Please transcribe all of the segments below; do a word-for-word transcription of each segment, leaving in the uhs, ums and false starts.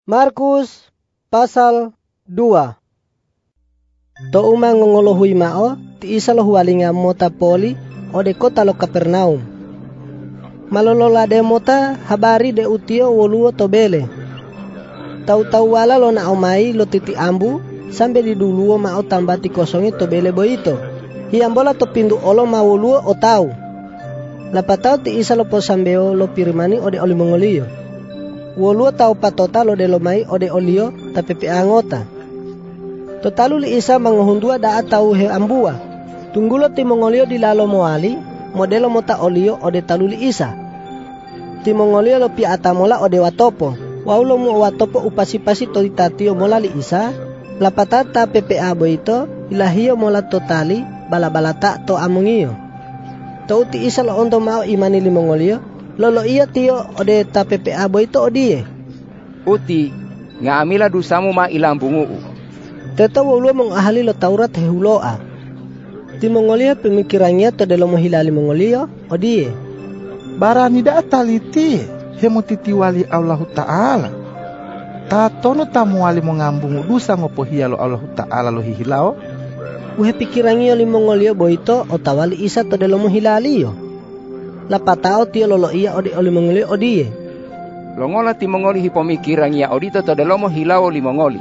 Markus pasal dua. To uma ngongolohui mao ti isa lo hualinga mota poli o de kota lo Kapernaum. Malolola de mota habari de utio woluo to bele. Tau-tau wala lo na omai lo titi ambu sambe di duluo mao tambati kosongi to bele boito. Hiambola to pindu olo ma woluo o tau. Lapatau ti isa lo posambeo lo pirimani o de oli mongolio. Woluo tau patota lo de lomai ode olio tapi pe angota. Totalu li isa mangohundua da atau he ambua. Tunggulo ti mongolio di lalo moali modelo mota olio ode talu li isa. Ti mongolio lo pi atamola ode watopo. Waulo mu watopo upasi-pasi to itatio mola li isa. Lapatata P P A boito ilahio mola totali bala-balata to amungio. To ti isa lo ondo mau imani li mongolio. Lolo iya tio ode ta P P A boito odie. Uti nga amila dusamu ma ilambungu. Teto wulu mong ahali lo Taurat hehuloa. Ti Mongolia pemikirannya to de lo mohilali Mongolia odie. Barani da taliti hemutiti wali Allah Ta'ala. Ta tono tamu wali mongambungu dusa ngopo hialo Allah Ta'ala lo hihilao. Uhe pikirannya li Mongolia boito otawali isa to de lo mohilali yo. Lapatao tio lolo iya odi oli mongoli odie. Longola ti mongoli hipomikirang ya odito to delomo hilao li mongoli.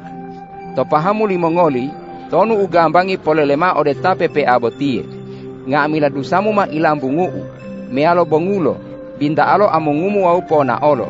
To pahamu li mongoli, tonu ugambangi polelema ode ta P P A botie. Nga amila dusamu ma ilambungu, mealo bongulo, binda alo amungumu au pona olo.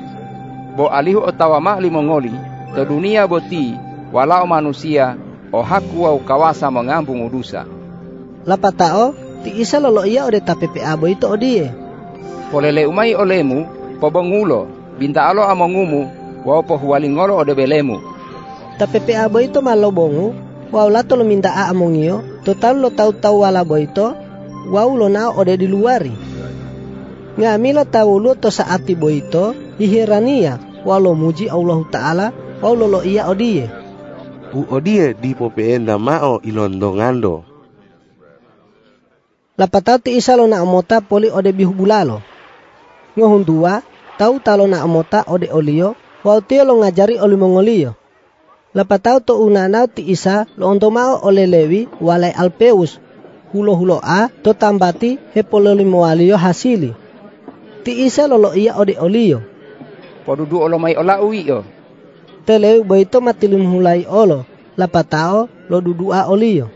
Bo alihu otawama li mongoli, to dunia boti, walao manusia, o haku au kawasa mengambungu dusa. Lapatao, ti isa lolo iya ode ta P P A boito odie. Polele umai olemu, pobongulo, binta alo amongumu, wao pohualingolo ode belemu. Ta P P A boito malo bongu, wao lato lo minta a amongio, total lo tau-tau wala boito, wao lo nao ode di luari. Ngamila tau lo to saati boito, hihirania, wao lo muji Allah Ta'ala, wao lo lo iya odie. U odie di popeenda mao ilondongando. Lapatau ti isa lo na amota poli ode bihu bulalo. Ngohundua, tau talo na amota ode olio, wau tio lo ngajari oli mongolio. Lapatau to unanau ti isa lo ontomao ole Lewi walai Alpeus. Hulo-hulo a to tambati hepololi moalio hasili. Ti isa lo lo iya ode olio. Podudu olo mai ola ui yo. Te Lewi boito matilim hulai olo. Lapatao lo dudua olio.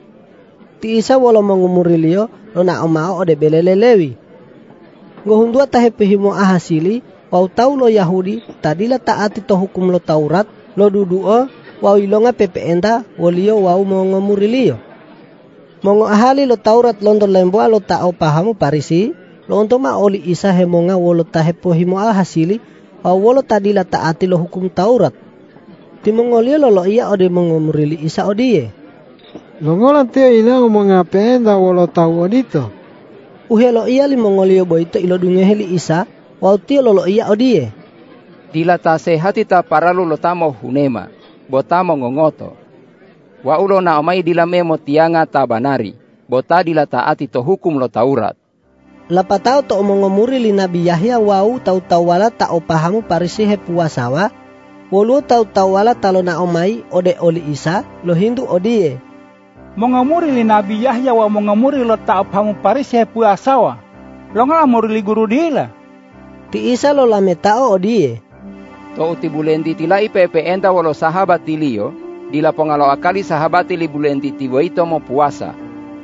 Ti isa walo mangumurilio lo na omao ode belele Lewi. Ngohundua tahe pehimo ahasili wau tau lo Yahudi tadila taati to hukum lo Taurat lo duduo wau ilonga pepeenda wolio wau mangumurilio. Mongo ahali lo Taurat londo lemboa lo tao pahamu parisi lo ontoma oli isa hemonga wolo tahe pehimo ahasili wau wolo tadila taati lo hukum Taurat. Ti Mongolio lo iya ode mangumurili isa odie. Longola teo ina ngomongapenda wolo tau odito. Uhelo iya li Mongolio boito ilo dungeheli isa, wau tio lolo iya odie. Dila ta sehati ta paralu lo tamo hunema, botamo ngongoto. Wa ulo na omai dila memo tianga tabanari, bota dila taati to hukum lo Taurat. Lapatau to omongomuri li Nabi Yahya wau tau-tau wala ta opahamu parisi he puasawa, wolu tau-tau wala talo na omai ode oli isa, lo hindu odie. Mongamuri li Nabi Yahya wa mongamuri lo tao pamu paris he puasawa. Lo ngala muri li guru dila. Ti isa lo lametao odie. To uti bulendi tilai pepe enda walo sahabat tilio, dila pongalo akali sahabat li bulendi tiwaito mo puasa.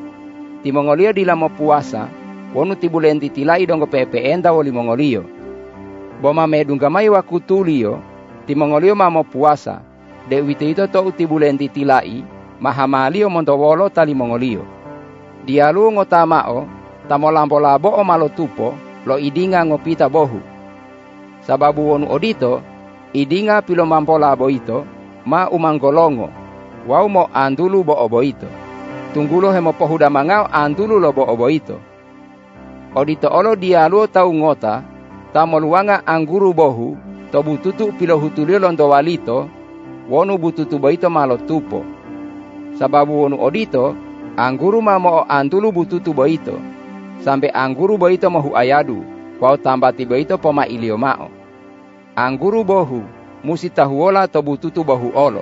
Ti Mongolio dila mo puasa, wonu ti bulendi tilai dongo pepe enda wali Mongolio. Boma medunggamai wa kutulio, ti Mongolio ma mo puasa, de wite ito to uti bulendi tilai, mahamalio mondowolo tali Mongolio. Dialu ngotamao, tamo lambo-labo o malo tupo, lo idinga ngopita bohu. Sababu wonu odito, idinga pilo mampo labo ito, ma umanggolongo, wau mo andulu bo obo ito. Tunggulo hemo pohuda mangao andulu lo bo obo ito. Odito olo dialu tau ngota, tamo luanga angguru bohu, to bututu pilo hutulio londo walito, wonu bututu boito malo tupo. Sababu wonu odito, angguru mamo andulu bututu boito. Sampai angguru boito mahu ayadu, wau tambati boito poma ilio mao. Angguru bohu, musi tahuola to bututu bahu olo.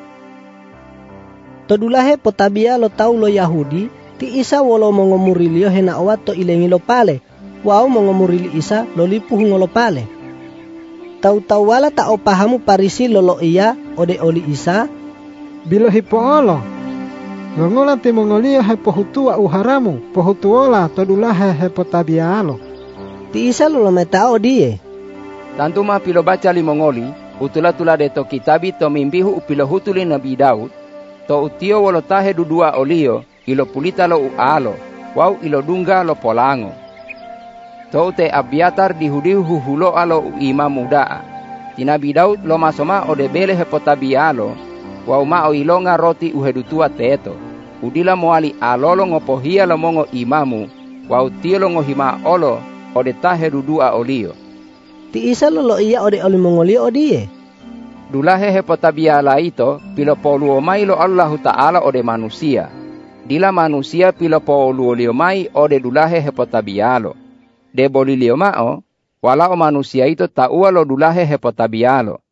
Todulahe potabia lo tau lo Yahudi, ti Isa wolo mongomurilio hena awat to ilengi lo pale, wau mongomurili Isa lo lipuh ngolo pale. Tau-tau wala ta opahamu parisi lolo iya ode oli Isa, Bilo hipo olo. Ngongola ti mongolia he pohutua uharamu, pohutuola todulahe he potabialo. Ti Isa lolo metao die. Tantu ma pilo baca li mongoli, utula-tula de to kitabi to mimbihu upilo hutuli Nabi Daud, to utio wolo tahe dudua olio, ilo pulita lo ualo, wau ilo dunga lo polango. To te Abiatar dihudihu hulo alo imam mudaa. Ti Nabi Daud lo masoma ode bele he potabialo, wau ma o ilonga roti uhedutua teto. Udila moali alolo ngopohia lo mongo imamu, wau tio lo ngohima olo ode tahe dudua olio. Ti Isa lolo iya ode oli mongoli odie. Dulahe he potabiala ito pilo poluo mai lo Allahu Ta'ala ode manusia. Dila manusia pilo poluo lio mai ode dulahe he potabialo. De bolilio mao, walao manusia ito taua lo dulahe he potabialo.